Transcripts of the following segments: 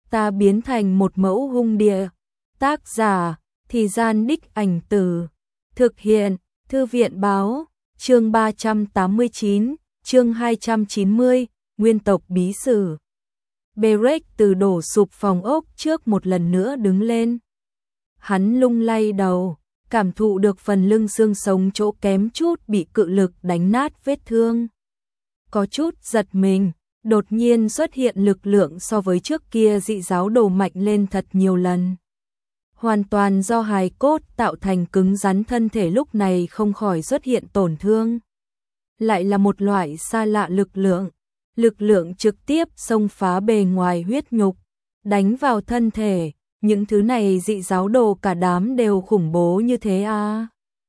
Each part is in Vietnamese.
ta biến thành một mẫu hung địa. Tác giả, Thì Gian Đích Ảnh Từ. Thực hiện, Thư viện Báo. Chương 389, chương 290, Nguyên tộc bí sử. Berek từ đổ sụp phòng ốc trước một lần nữa đứng lên. Hắn lung lay đầu, cảm thụ được phần lưng xương sống chỗ kém chút bị cự lực đánh nát vết thương. Có chút giật mình, đột nhiên xuất hiện lực lượng so với trước kia dị giáo đồ mạnh lên thật nhiều lần. Hoàn toàn do hài cốt tạo thành cứng rắn, thân thể lúc này không khỏi xuất hiện tổn thương. Lại là một loại xa lạ lực lượng trực tiếp xông phá bề ngoài huyết nhục, đánh vào thân thể. Những thứ này dị giáo đồ cả đám đều khủng bố như thế à?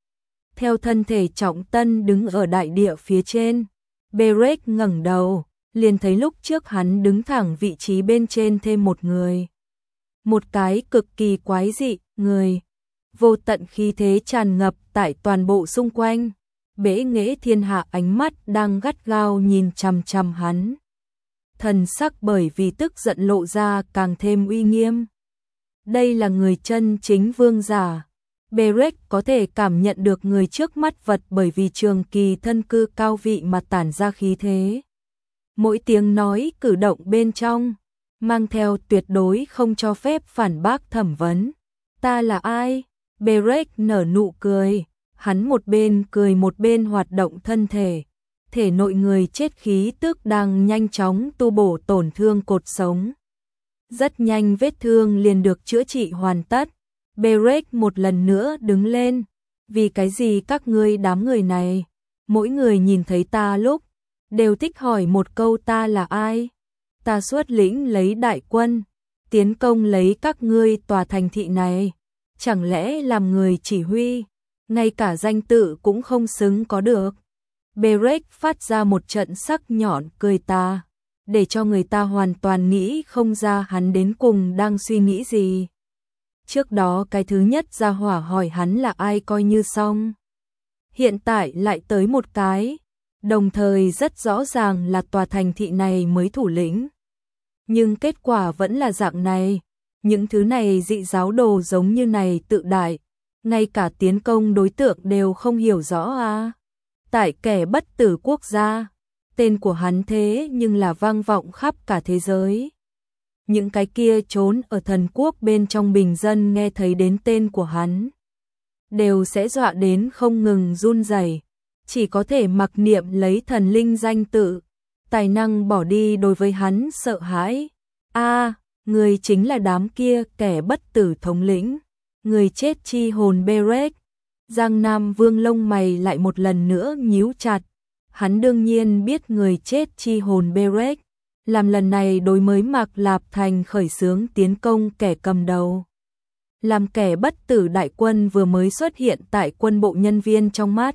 Theo thân thể Trọng Tân đứng ở đại địa phía trên, Berek ngẩng đầu, liền thấy lúc trước hắn đứng thẳng vị trí bên trên thêm một người. Một cái cực kỳ quái dị, người. Vô tận khí thế tràn ngập tại toàn bộ xung quanh. Bẽ nghệ thiên hạ ánh mắt đang gắt gao nhìn chằm chằm hắn. Thần sắc bởi vì tức giận lộ ra càng thêm uy nghiêm. Đây là người chân chính vương giả. Berek có thể cảm nhận được người trước mắt vật bởi vì trường kỳ thân cư cao vị mà tản ra khí thế. Mỗi tiếng nói cử động bên trong mang theo tuyệt đối không cho phép phản bác thẩm vấn. Ta là ai? Berek nở nụ cười, hắn một bên cười một bên hoạt động thân thể. Thể nội người chết khí tức đang nhanh chóng tu bổ tổn thương cột sống. Rất nhanh vết thương liền được chữa trị hoàn tất. Berek một lần nữa đứng lên. Vì cái gì các ngươi đám người này, mỗi người nhìn thấy ta lúc đều thích hỏi một câu ta là ai? Ta xuất lĩnh lấy đại quân, tiến công lấy các ngươi tòa thành thị này. Chẳng lẽ làm người chỉ huy, ngay cả danh tự cũng không xứng có được? Berek phát ra một trận sắc nhọn cười ta, để cho người ta hoàn toàn nghĩ không ra hắn đến cùng đang suy nghĩ gì. Trước đó cái thứ nhất ra hỏa hỏi hắn là ai coi như xong. Hiện tại lại tới một cái, đồng thời rất rõ ràng là tòa thành thị này mới thủ lĩnh. Nhưng kết quả vẫn là dạng này. Những thứ này dị giáo đồ giống như này tự đại, ngay cả tiến công đối tượng đều không hiểu rõ à. Tại kẻ bất tử quốc gia, tên của hắn thế nhưng là vang vọng khắp cả thế giới. Những cái kia trốn ở thần quốc bên trong bình dân nghe thấy đến tên của hắn, đều sẽ dọa đến không ngừng run rẩy, chỉ có thể mặc niệm lấy thần linh danh tự, tài năng bỏ đi đối với hắn sợ hãi. A, người chính là đám kia kẻ bất tử thống lĩnh, người chết chi hồn Berek. Giang Nam Vương lông mày lại một lần nữa nhíu chặt. Hắn đương nhiên biết người chết chi hồn Berek, làm lần này đối mới Mạc Lạp Thành khởi xướng tiến công kẻ cầm đầu. Làm kẻ bất tử đại quân vừa mới xuất hiện tại quân bộ nhân viên trong mắt.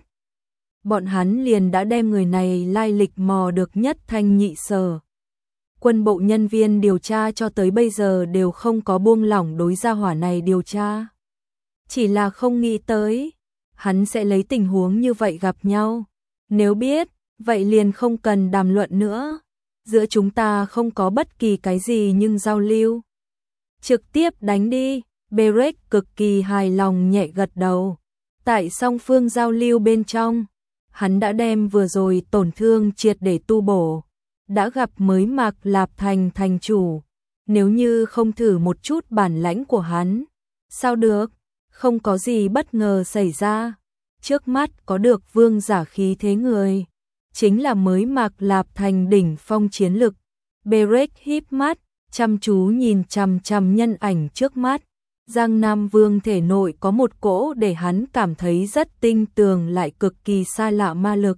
Bọn hắn liền đã đem người này lai lịch mò được nhất thanh nhị sở. Quân bộ nhân viên điều tra cho tới bây giờ đều không có buông lỏng đối gia hỏa này điều tra. Chỉ là không nghĩ tới, hắn sẽ lấy tình huống như vậy gặp nhau. Nếu biết, vậy liền không cần đàm luận nữa. Giữa chúng ta không có bất kỳ cái gì nhưng giao lưu. Trực tiếp đánh đi, Berek cực kỳ hài lòng nhẹ gật đầu. Tại song phương giao lưu bên trong, hắn đã đem vừa rồi tổn thương triệt để tu bổ. Đã gặp mới Mạc Lạp Thành thành chủ. Nếu như không thử một chút bản lãnh của hắn, sao được? Không có gì bất ngờ xảy ra. Trước mắt có được vương giả khí thế người, chính là mới Mạc Lạp Thành đỉnh phong chiến lực. Berek híp mắt, chăm chú nhìn chằm chằm nhân ảnh trước mắt. Giang Nam Vương thể nội có một cỗ để hắn cảm thấy rất tinh tường lại cực kỳ xa lạ ma lực.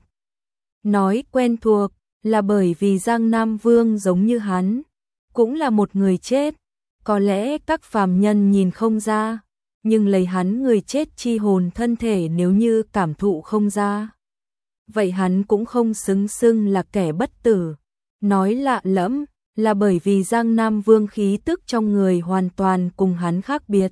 Nói quen thuộc là bởi vì Giang Nam Vương giống như hắn, cũng là một người chết. Có lẽ các phàm nhân nhìn không ra, nhưng lấy hắn người chết chi hồn thân thể nếu như cảm thụ không ra, vậy hắn cũng không xưng là kẻ bất tử. Nói lạ lẫm là bởi vì Giang Nam Vương khí tức trong người hoàn toàn cùng hắn khác biệt.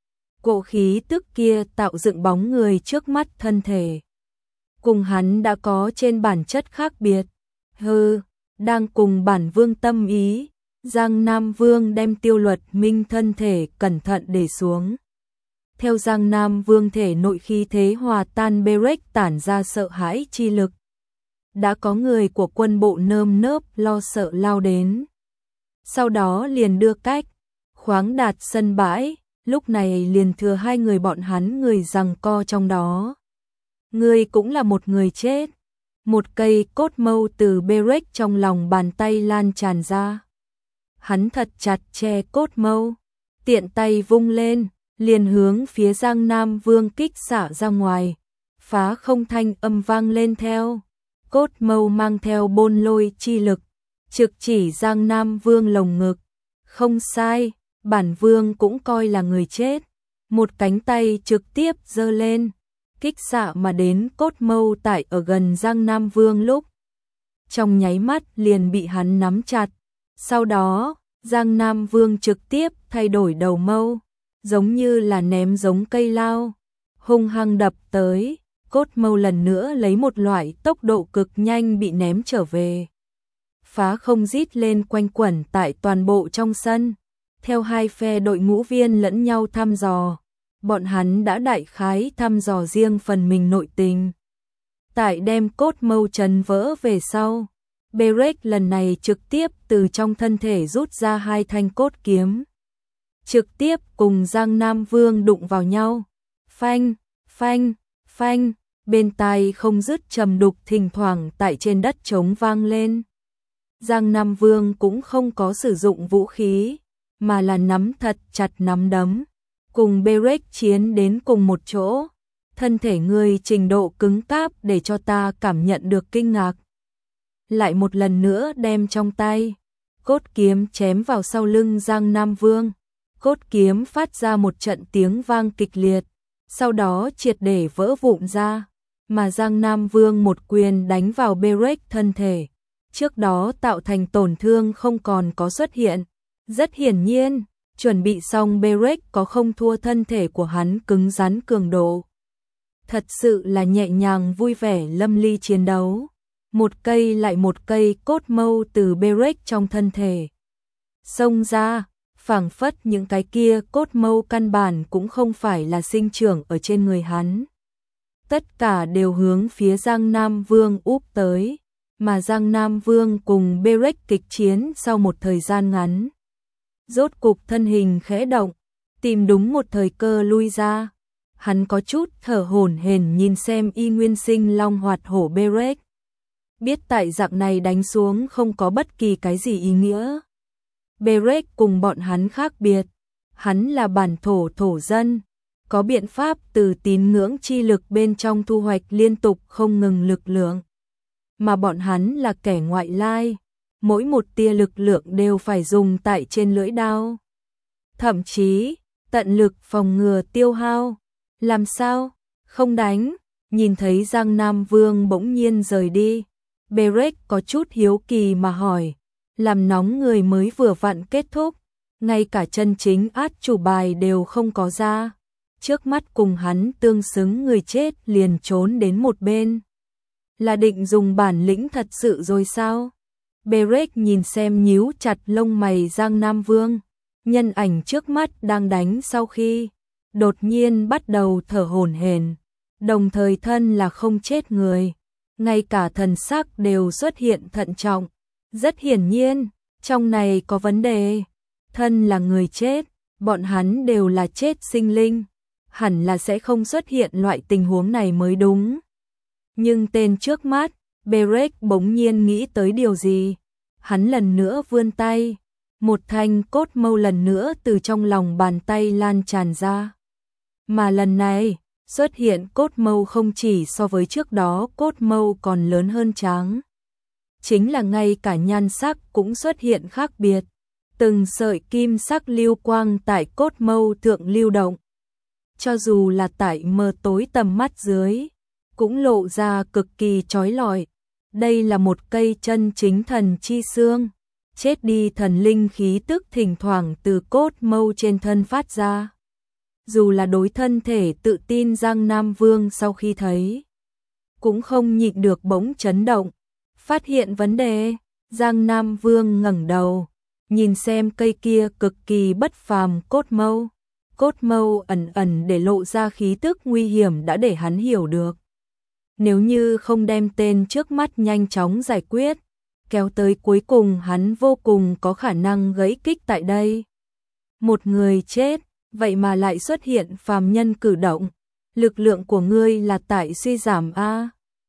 Cỗ khí tức kia tạo dựng bóng người trước mắt thân thể, cùng hắn đã có trên bản chất khác biệt. Đang cùng bản vương tâm ý, Giang Nam Vương đem Tiêu Luật Minh thân thể cẩn thận để xuống. Theo Giang Nam Vương thể nội khí thế hòa tan Berek tản ra sợ hãi chi lực. Đã có người của quân bộ nơm nớp lo sợ lao đến. Sau đó liền đưa cách, khoáng đạt sân bãi, lúc này liền thừa hai người bọn hắn người giằng co trong đó. Người cũng là một người chết. Một cây cốt mâu từ Berek trong lòng bàn tay lan tràn ra. Hắn thật chặt che cốt mâu, tiện tay vung lên, liền hướng phía Giang Nam Vương kích xả ra ngoài. Phá không thanh âm vang lên theo. Cốt mâu mang theo bôn lôi chi lực, trực chỉ Giang Nam Vương lồng ngực. Không sai, bản vương cũng coi là người chết. Một cánh tay trực tiếp giơ lên, kích xạ mà đến cốt mâu tại ở gần Giang Nam Vương lúc. Trong nháy mắt liền bị hắn nắm chặt. Sau đó, Giang Nam Vương trực tiếp thay đổi đầu mâu, giống như là ném giống cây lao, hung hăng đập tới. Cốt mâu lần nữa lấy một loại tốc độ cực nhanh bị ném trở về. Phá không rít lên quanh quẩn tại toàn bộ trong sân. Theo hai phe đội ngũ viên lẫn nhau thăm dò, bọn hắn đã đại khái thăm dò riêng phần mình nội tình. Tại đem cốt mâu chấn vỡ về sau, Berek lần này trực tiếp từ trong thân thể rút ra hai thanh cốt kiếm. Trực tiếp cùng Giang Nam Vương đụng vào nhau. Phanh, phanh, phanh, bên tai không dứt trầm đục thỉnh thoảng tại trên đất trống vang lên. Giang Nam Vương cũng không có sử dụng vũ khí, mà là nắm thật chặt nắm đấm, cùng Berek chiến đến cùng một chỗ. Thân thể ngươi trình độ cứng cáp để cho ta cảm nhận được kinh ngạc. Lại một lần nữa đem trong tay cốt kiếm chém vào sau lưng Giang Nam Vương. Cốt kiếm phát ra một trận tiếng vang kịch liệt, sau đó triệt để vỡ vụn ra, mà Giang Nam Vương một quyền đánh vào Berek thân thể. Trước đó tạo thành tổn thương không còn có xuất hiện. Rất hiển nhiên, chuẩn bị xong Berek có không thua thân thể của hắn cứng rắn cường độ. Thật sự là nhẹ nhàng vui vẻ lâm ly chiến đấu. Một cây lại một cây cốt mâu từ Berek trong thân thể xông ra, phảng phất những cái kia cốt mâu căn bản cũng không phải là sinh trưởng ở trên người hắn. Tất cả đều hướng phía Giang Nam Vương úp tới, mà Giang Nam Vương cùng Berek kịch chiến sau một thời gian ngắn. Rốt cục thân hình khẽ động, tìm đúng một thời cơ lui ra. Hắn có chút thở hổn hển nhìn xem y nguyên sinh long hoạt hổ Berek. Biết tại dạng này đánh xuống không có bất kỳ cái gì ý nghĩa. Berek cùng bọn hắn khác biệt. Hắn là bản thổ thổ dân, có biện pháp từ tín ngưỡng chi lực bên trong thu hoạch liên tục không ngừng lực lượng. Mà bọn hắn là kẻ ngoại lai, mỗi một tia lực lượng đều phải dùng tại trên lưỡi đao. Thậm chí, tận lực phòng ngừa tiêu hao. Làm sao? Không đánh. Nhìn thấy Giang Nam Vương bỗng nhiên rời đi, Berek có chút hiếu kỳ mà hỏi. Làm nóng người mới vừa vặn kết thúc, ngay cả chân chính át chủ bài đều không có ra. Trước mắt cùng hắn tương xứng người chết liền trốn đến một bên. Là định dùng bản lĩnh thật sự rồi sao? Berek nhìn xem nhíu chặt lông mày Giang Nam Vương. Nhân ảnh trước mắt đang đánh sau khi đột nhiên bắt đầu thở hổn hển, đồng thời thân là không chết người, ngay cả thần sắc đều xuất hiện thận trọng. Rất hiển nhiên, trong này có vấn đề. Thân là người chết, bọn hắn đều là chết sinh linh, hẳn là sẽ không xuất hiện loại tình huống này mới đúng. Nhưng tên trước mắt, Berek bỗng nhiên nghĩ tới điều gì. Hắn lần nữa vươn tay, một thanh cốt mâu lần nữa từ trong lòng bàn tay lan tràn ra. Mà lần này, xuất hiện cốt mâu không chỉ so với trước đó cốt mâu còn lớn hơn trắng. Chính là ngay cả nhan sắc cũng xuất hiện khác biệt. Từng sợi kim sắc lưu quang tại cốt mâu thượng lưu động. Cho dù là tại mờ tối tầm mắt dưới, cũng lộ ra cực kỳ chói lọi. Đây là một cây chân chính thần chi xương. Chết đi thần linh khí tức thỉnh thoảng từ cốt mâu trên thân phát ra. Dù là đối thân thể tự tin Giang Nam Vương sau khi thấy, cũng không nhịn được bỗng chấn động. Phát hiện vấn đề, Giang Nam Vương ngẩng đầu, nhìn xem cây kia cực kỳ bất phàm cốt mâu ẩn ẩn để lộ ra khí tức nguy hiểm đã để hắn hiểu được. Nếu như không đem tên trước mắt nhanh chóng giải quyết, kéo tới cuối cùng hắn vô cùng có khả năng gãy kích tại đây. Một người chết, vậy mà lại xuất hiện phàm nhân cử động, lực lượng của ngươi là tại suy giảm a.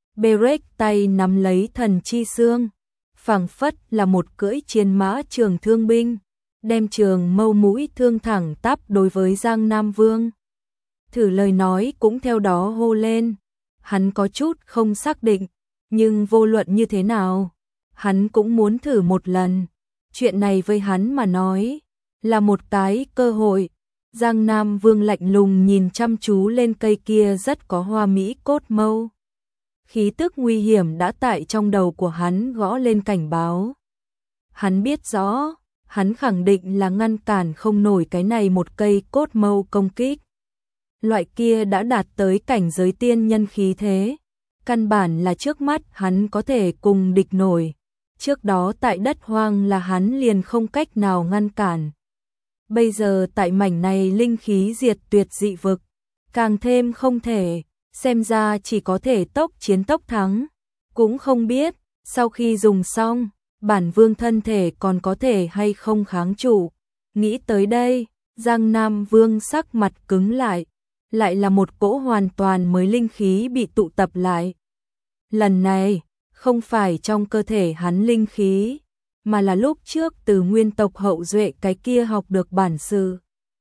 Berek tay nắm lấy thần chi xương, phảng phất là một cưỡi chiến mã trường thương binh, đem trường mâu mũi thương thẳng tắp đối với Giang Nam Vương. Thử lời nói cũng theo đó hô lên, hắn có chút không xác định, nhưng vô luận như thế nào, hắn cũng muốn thử một lần. Chuyện này với hắn mà nói, là một cái cơ hội. Giang Nam Vương lạnh lùng nhìn chăm chú lên cây kia rất có hoa mỹ cốt mâu. Khí tức nguy hiểm đã tại trong đầu của hắn gõ lên cảnh báo. Hắn biết rõ, hắn khẳng định là ngăn cản không nổi cái này một cây cốt mâu công kích. Loại kia đã đạt tới cảnh giới tiên nhân khí thế, căn bản là trước mắt hắn có thể cùng địch nổi. Trước đó tại đất hoang là hắn liền không cách nào ngăn cản. Bây giờ tại mảnh này linh khí diệt tuyệt dị vực, càng thêm không thể, xem ra chỉ có thể tốc chiến tốc thắng. Cũng không biết, sau khi dùng xong, bản vương thân thể còn có thể hay không kháng trụ. Nghĩ tới đây, Giang Nam Vương sắc mặt cứng lại là một cỗ hoàn toàn mới linh khí bị tụ tập lại. Lần này, không phải trong cơ thể hắn linh khí, mà là lúc trước từ nguyên tộc hậu duệ cái kia học được bản sự.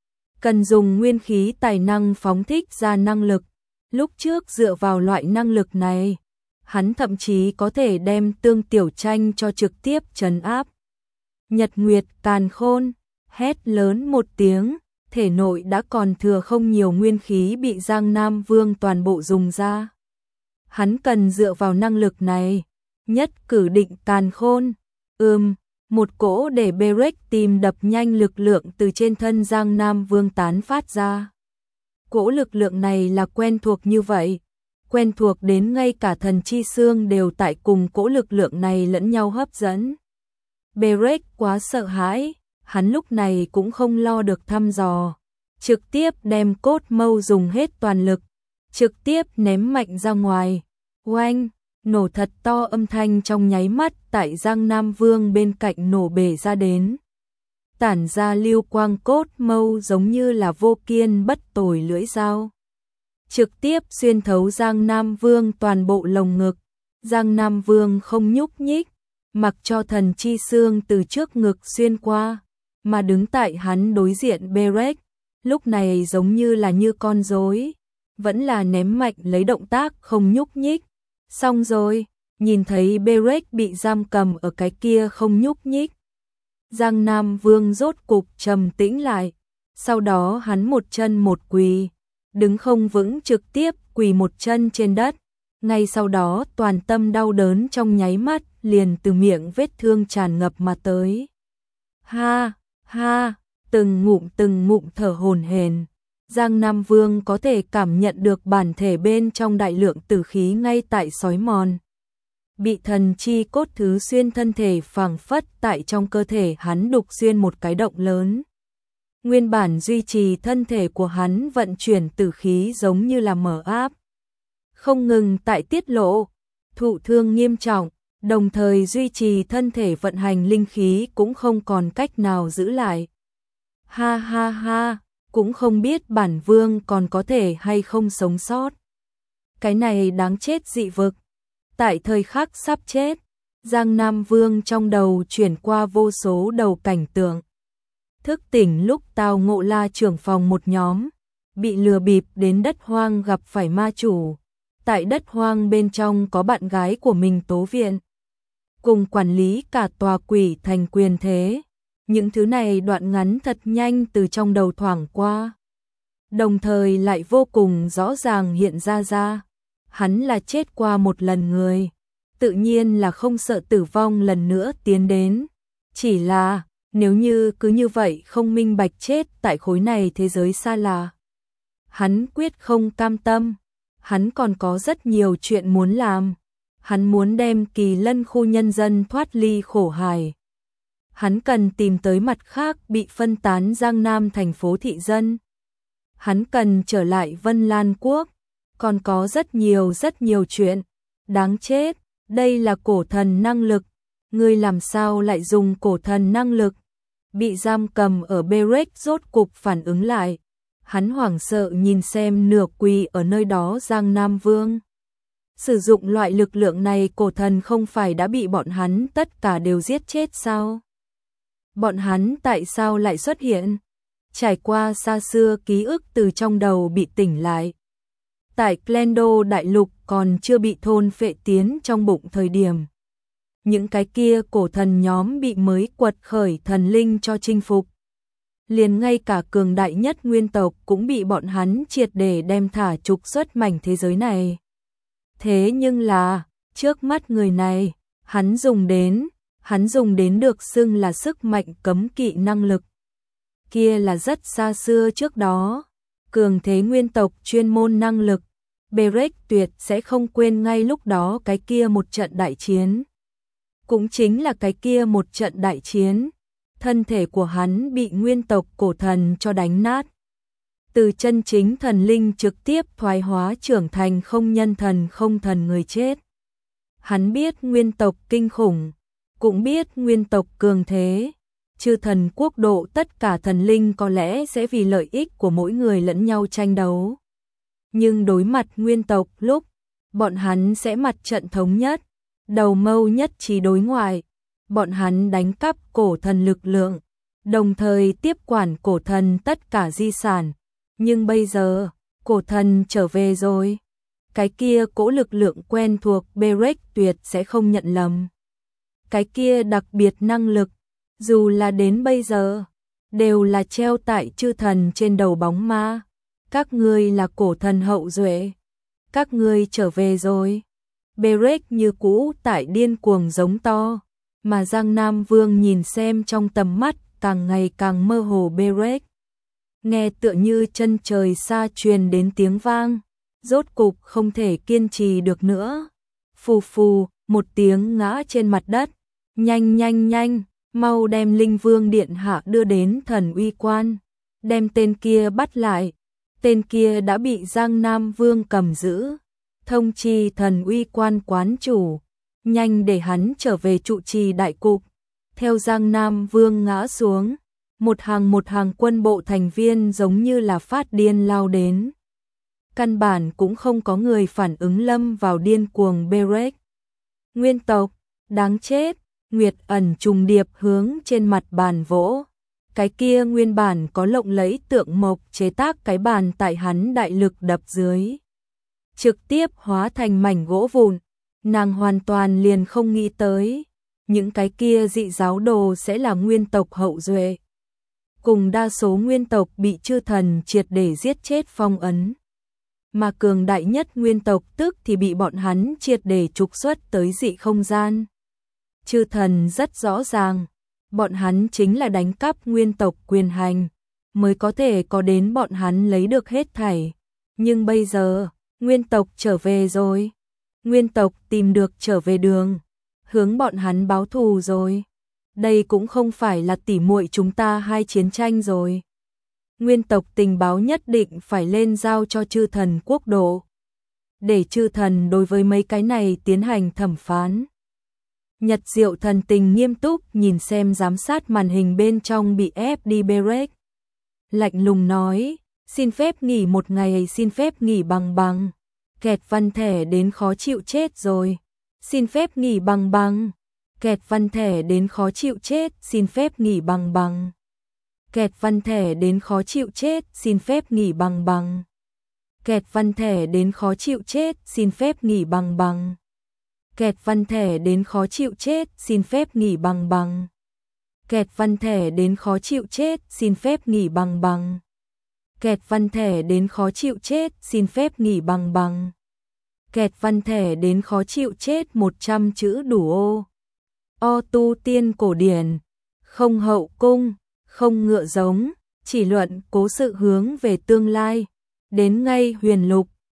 Cần dùng nguyên khí tài năng phóng thích ra năng lực, lúc trước dựa vào loại năng lực này, hắn thậm chí có thể đem Tương Tiểu Tranh cho trực tiếp trấn áp. Nhật Nguyệt Càn Khôn, hét lớn một tiếng, thể nội đã còn thừa không nhiều nguyên khí bị Giang Nam Vương toàn bộ dùng ra. Hắn cần dựa vào năng lực này, nhất cử định càn khôn. Một cỗ để Berek tìm đập nhanh lực lượng từ trên thân Giang Nam Vương tán phát ra. Cỗ lực lượng này là quen thuộc như vậy, quen thuộc đến ngay cả thần chi xương đều tại cùng cỗ lực lượng này lẫn nhau hấp dẫn. Berek quá sợ hãi, hắn lúc này cũng không lo được thăm dò, trực tiếp đem cốt mâu dùng hết toàn lực, trực tiếp ném mạnh ra ngoài. Oanh, nổ thật to, âm thanh trong nháy mắt tại Giang Nam Vương bên cạnh nổ bể ra đến. Tản ra lưu quang, cốt mâu giống như là vô kiên bất tồi lưỡi dao, trực tiếp xuyên thấu Giang Nam Vương toàn bộ lồng ngực. Giang Nam Vương không nhúc nhích, mặc cho thần chi xương từ trước ngực xuyên qua, mà đứng tại hắn đối diện Berek, lúc này giống như là như con rối, vẫn là ném mạnh lấy động tác không nhúc nhích. Xong rồi, nhìn thấy Berek bị giam cầm ở cái kia không nhúc nhích, Giang Nam Vương rốt cục trầm tĩnh lại, sau đó hắn một chân một quỳ, đứng không vững trực tiếp quỳ một chân trên đất, ngay sau đó toàn tâm đau đớn trong nháy mắt liền từ miệng vết thương tràn ngập mà tới. Ha, ha, từng ngụm thở hổn hển. Giang Nam Vương có thể cảm nhận được bản thể bên trong đại lượng tử khí ngay tại xói mòn. Bị thần chi cốt thứ xuyên thân thể, phảng phất tại trong cơ thể hắn đục xuyên một cái động lớn. Nguyên bản duy trì thân thể của hắn vận chuyển tử khí giống như là mở áp, không ngừng tại tiết lộ, thụ thương nghiêm trọng, đồng thời duy trì thân thể vận hành linh khí cũng không còn cách nào giữ lại. Ha ha ha, cũng không biết bản vương còn có thể hay không sống sót. Cái này đáng chết dị vực. Tại thời khắc sắp chết, Giang Nam Vương trong đầu chuyển qua vô số đầu cảnh tượng. Thức tỉnh lúc tao ngộ La trưởng phòng một nhóm, bị lừa bịp đến đất hoang gặp phải ma chủ. Tại đất hoang bên trong có bạn gái của mình Tố Viện, cùng quản lý cả tòa quỷ thành quyền thế. Những thứ này đoạn ngắn thật nhanh từ trong đầu thoảng qua, đồng thời lại vô cùng rõ ràng hiện ra. Hắn là chết qua một lần người, tự nhiên là không sợ tử vong lần nữa tiến đến. Chỉ là, nếu như cứ như vậy không minh bạch chết tại khối này thế giới xa lạ, hắn quyết không cam tâm. Hắn còn có rất nhiều chuyện muốn làm. Hắn muốn đem Kỳ Lân khu nhân dân thoát ly khổ hải. Hắn cần tìm tới mặt khác bị phân tán Giang Nam thành phố thị dân. Hắn cần trở lại Vân Lan Quốc. Còn có rất nhiều chuyện. Đáng chết, đây là cổ thần năng lực. Ngươi làm sao lại dùng cổ thần năng lực? Bị giam cầm ở Berek rốt cục phản ứng lại. Hắn hoảng sợ nhìn xem nửa quỳ ở nơi đó Giang Nam Vương. Sử dụng loại lực lượng này cổ thần không phải đã bị bọn hắn tất cả đều giết chết sao? Bọn hắn tại sao lại xuất hiện? Trải qua xa xưa ký ức từ trong đầu bị tỉnh lại. Tại Klendo đại lục còn chưa bị thôn phệ tiến trong bụng thời điểm. Những cái kia cổ thần nhóm bị mới quật khởi thần linh cho chinh phục. Liền ngay cả cường đại nhất nguyên tộc cũng bị bọn hắn triệt để đem thả trục xuất mảnh thế giới này. Thế nhưng là, trước mắt người này, hắn dùng đến được xưng là sức mạnh cấm kỵ năng lực. Kia là rất xa xưa trước đó, cường thế nguyên tộc chuyên môn năng lực. Berek tuyệt sẽ không quên ngay lúc đó cái kia một trận đại chiến. Cũng chính là cái kia một trận đại chiến, thân thể của hắn bị nguyên tộc cổ thần cho đánh nát. Từ chân chính thần linh trực tiếp thoái hóa trưởng thành không nhân thần không thần người chết. Hắn biết nguyên tộc kinh khủng, cũng biết nguyên tộc cường thế. Chư thần quốc độ tất cả thần linh có lẽ sẽ vì lợi ích của mỗi người lẫn nhau tranh đấu. Nhưng đối mặt nguyên tộc lúc, bọn hắn sẽ mặt trận thống nhất, đầu mâu nhất trí đối ngoại. Bọn hắn đánh cắp cổ thần lực lượng, đồng thời tiếp quản cổ thần tất cả di sản. Nhưng bây giờ, cổ thần trở về rồi. Cái kia cỗ lực lượng quen thuộc Berek tuyệt sẽ không nhận lầm. Cái kia đặc biệt năng lực, dù là đến bây giờ, đều là treo tại chư thần trên đầu bóng ma. Các ngươi là cổ thần hậu duệ. Các ngươi trở về rồi. Berek như cũ tại điên cuồng giống to. Mà Giang Nam Vương nhìn xem trong tầm mắt càng ngày càng mơ hồ Berek. Nghe tựa như chân trời xa truyền đến tiếng vang. Rốt cục không thể kiên trì được nữa. Phù phù, một tiếng ngã trên mặt đất. Nhanh, mau đem Linh Vương Điện Hạ đưa đến thần uy quan. Đem tên kia bắt lại. Tên kia đã bị Giang Nam Vương cầm giữ. Thông chi thần uy quan quán chủ. Nhanh để hắn trở về trụ trì đại cục. Theo Giang Nam Vương ngã xuống. Một hàng quân bộ thành viên giống như là phát điên lao đến. Căn bản cũng không có người phản ứng lâm vào điên cuồng Berek. Nguyên tộc, đáng chết. Nguyệt ẩn trùng điệp hướng trên mặt bàn vỗ. Cái kia nguyên bản có lộng lẫy tượng mộc chế tác cái bàn tại hắn đại lực đập dưới. Trực tiếp hóa thành mảnh gỗ vụn. Nàng hoàn toàn liền không nghĩ tới. Những cái kia dị giáo đồ sẽ là nguyên tộc hậu duệ. Cùng đa số nguyên tộc bị chư thần triệt để giết chết phong ấn. Mà cường đại nhất nguyên tộc tức thì bị bọn hắn triệt để trục xuất tới dị không gian. Chư thần rất rõ ràng, bọn hắn chính là đánh cắp nguyên tộc quyền hành, mới có thể có đến bọn hắn lấy được hết thảy. Nhưng bây giờ, nguyên tộc trở về rồi. Nguyên tộc tìm được trở về đường, hướng bọn hắn báo thù rồi. Đây cũng không phải là tỉ muội chúng ta hai chiến tranh rồi. Nguyên tộc tình báo nhất định phải lên giao cho chư thần quốc độ. Để chư thần đối với mấy cái này tiến hành thẩm phán. Nhật Diệu thần tình nghiêm túc nhìn xem giám sát màn hình bên trong bị ép đi Berek. Lạnh lùng nói, xin phép nghỉ một ngày, xin phép nghỉ bằng. Kẹt văn thẻ đến khó chịu chết rồi. Xin phép nghỉ bằng. Kẹt văn thẻ đến khó chịu chết, xin phép nghỉ bằng. Kẹt văn thẻ đến khó chịu chết, xin phép nghỉ bằng. Kẹt văn thẻ đến khó chịu chết, xin phép nghỉ bằng. Kẹt văn thẻ đến khó chịu chết, xin phép nghỉ bằng. Kẹt văn thẻ đến khó chịu chết, xin phép nghỉ bằng. Kẹt văn thẻ đến khó chịu chết, xin phép nghỉ bằng. Kẹt văn thẻ đến khó chịu chết 100 chữ đủ ô. O tu tiên cổ điển, không hậu cung, không ngựa giống, chỉ luận cố sự hướng về tương lai. Đến ngay huyền lục,